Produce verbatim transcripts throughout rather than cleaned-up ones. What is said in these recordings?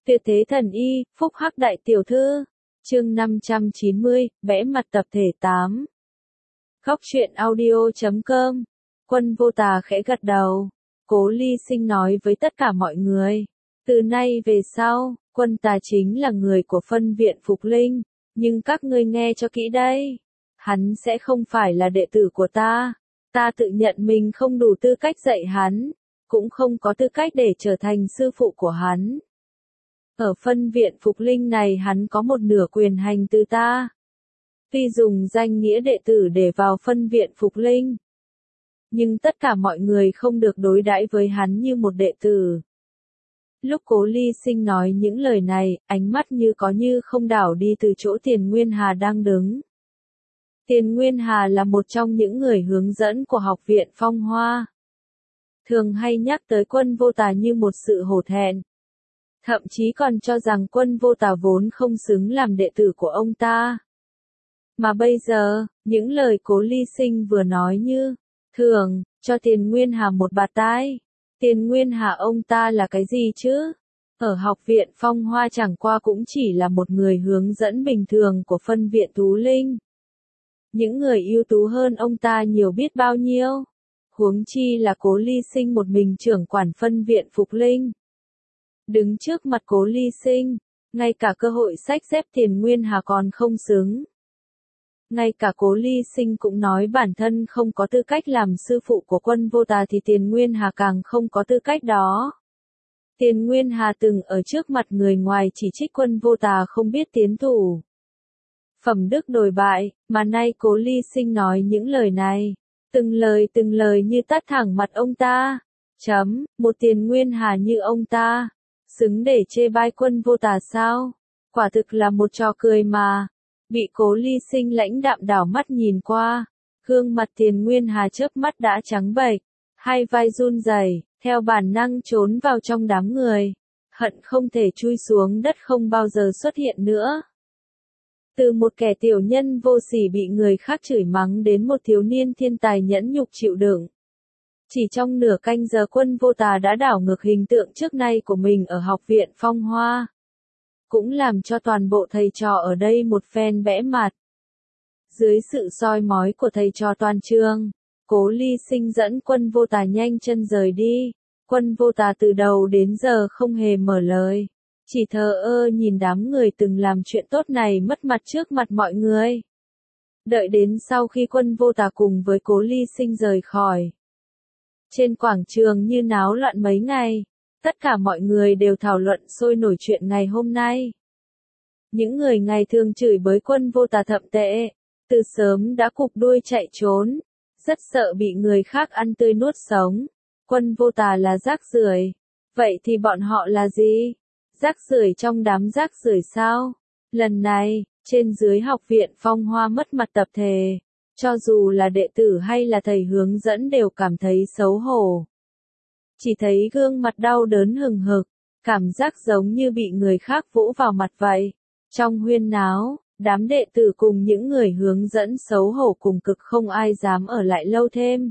Tuyệt thế thần y, phúc hắc đại tiểu thư. Chương năm trăm chín mươi, vẽ mặt tập thể tám. Góc truyện audio chấm com. Quân Vô Tà khẽ gật đầu. Cố Ly Sinh nói với tất cả mọi người. Từ nay về sau, Quân Tà chính là người của phân viện Phục Linh. Nhưng các ngươi nghe cho kỹ đây. Hắn sẽ không phải là đệ tử của ta. Ta tự nhận mình không đủ tư cách dạy hắn. Cũng không có tư cách để trở thành sư phụ của hắn. Ở phân viện Phục Linh này hắn có một nửa quyền hành từ ta. Tuy dùng danh nghĩa đệ tử để vào phân viện Phục Linh. Nhưng tất cả mọi người không được đối đãi với hắn như một đệ tử. Lúc Cố Ly Sinh nói những lời này, ánh mắt như có như không đảo đi từ chỗ Tiền Nguyên Hà đang đứng. Tiền Nguyên Hà là một trong những người hướng dẫn của học viện Phong Hoa. Thường hay nhắc tới Quân Vô Tà như một sự hổ thẹn. Thậm chí còn cho rằng Quân Vô Tà vốn không xứng làm đệ tử của ông ta. Mà bây giờ, những lời Cố Ly Sinh vừa nói như, thường, cho Tiền Nguyên Hà một bạt tai. Tiền Nguyên Hà ông ta là cái gì chứ? Ở học viện Phong Hoa chẳng qua cũng chỉ là một người hướng dẫn bình thường của phân viện Tú Linh. Những người ưu tú hơn ông ta nhiều biết bao nhiêu. Huống chi là Cố Ly Sinh một mình trưởng quản phân viện Phục Linh. Đứng trước mặt Cố Ly Sinh, ngay cả cơ hội sách xếp Tiền Nguyên Hà còn không xứng. Ngay cả Cố Ly Sinh cũng nói bản thân không có tư cách làm sư phụ của Quân Vô Tà thì Tiền Nguyên Hà càng không có tư cách đó. Tiền Nguyên Hà từng ở trước mặt người ngoài chỉ trích Quân Vô Tà không biết tiến thủ. Phẩm đức đồi bại, mà nay Cố Ly Sinh nói những lời này. Từng lời từng lời như tát thẳng mặt ông ta. Chấm, một Tiền Nguyên Hà như ông ta. Xứng để chê bai Quân Vô Tà sao? Quả thực là một trò cười mà. Bị Cố Ly Sinh lãnh đạm đảo mắt nhìn qua. Gương mặt Tiền Nguyên Hà chớp mắt đã trắng bệch. Hai vai run rẩy, theo bản năng trốn vào trong đám người. Hận không thể chui xuống đất không bao giờ xuất hiện nữa. Từ một kẻ tiểu nhân vô sỉ bị người khác chửi mắng đến một thiếu niên thiên tài nhẫn nhục chịu đựng. Chỉ trong nửa canh giờ Quân Vô Tà đã đảo ngược hình tượng trước nay của mình ở học viện Phong Hoa. Cũng làm cho toàn bộ thầy trò ở đây một phen bẽ mặt. Dưới sự soi mói của thầy trò toàn trường, Cố Ly Sinh dẫn Quân Vô Tà nhanh chân rời đi. Quân Vô Tà từ đầu đến giờ không hề mở lời. Chỉ thờ ơ nhìn đám người từng làm chuyện tốt này mất mặt trước mặt mọi người. Đợi đến sau khi Quân Vô Tà cùng với Cố Ly Sinh rời khỏi. Trên quảng trường như náo loạn mấy ngày, tất cả mọi người đều thảo luận sôi nổi chuyện ngày hôm nay. Những người ngày thường chửi bới Quân Vô Tà thậm tệ, từ sớm đã cụp đuôi chạy trốn, rất sợ bị người khác ăn tươi nuốt sống. Quân Vô Tà là rác rưởi, vậy thì bọn họ là gì? Rác rưởi trong đám rác rưởi sao? Lần này, trên dưới học viện Phong Hoa mất mặt tập thể. Cho dù là đệ tử hay là thầy hướng dẫn đều cảm thấy xấu hổ. Chỉ thấy gương mặt đau đớn hừng hực, cảm giác giống như bị người khác vỗ vào mặt vậy. Trong huyên náo, đám đệ tử cùng những người hướng dẫn xấu hổ cùng cực không ai dám ở lại lâu thêm.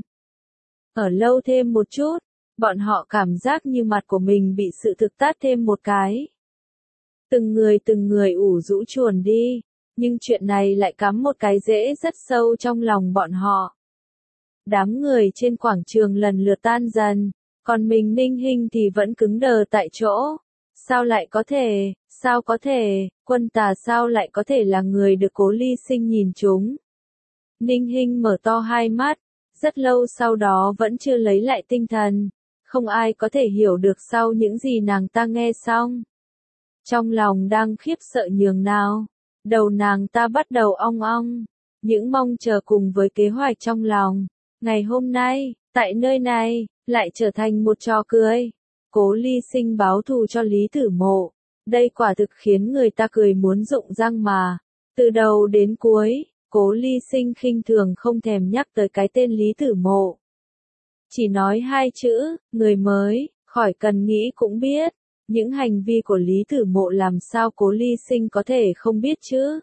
Ở lâu thêm một chút, bọn họ cảm giác như mặt của mình bị sự thực tát thêm một cái. Từng người từng người ủ rũ chuồn đi. Nhưng chuyện này lại cắm một cái rễ rất sâu trong lòng bọn họ. Đám người trên quảng trường lần lượt tan dần, còn mình Ninh Hinh thì vẫn cứng đờ tại chỗ. Sao lại có thể, sao có thể, Quân Tà sao lại có thể là người được Cố Ly Sinh nhìn trúng. Ninh Hinh mở to hai mắt, rất lâu sau đó vẫn chưa lấy lại tinh thần. Không ai có thể hiểu được sau những gì nàng ta nghe xong. Trong lòng đang khiếp sợ nhường nào. Đầu nàng ta bắt đầu ong ong, những mong chờ cùng với kế hoạch trong lòng. Ngày hôm nay, tại nơi này, lại trở thành một trò cười. Cố Ly Sinh báo thù cho Lý Tử Mộ. Đây quả thực khiến người ta cười muốn rụng răng mà. Từ đầu đến cuối, Cố Ly Sinh khinh thường không thèm nhắc tới cái tên Lý Tử Mộ. Chỉ nói hai chữ, người mới, khỏi cần nghĩ cũng biết. Những hành vi của Lý Tử Mộ làm sao Cố Ly Sinh có thể không biết chứ?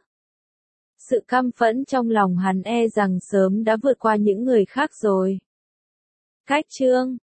Sự căm phẫn trong lòng hắn e rằng sớm đã vượt qua những người khác rồi. Cách chương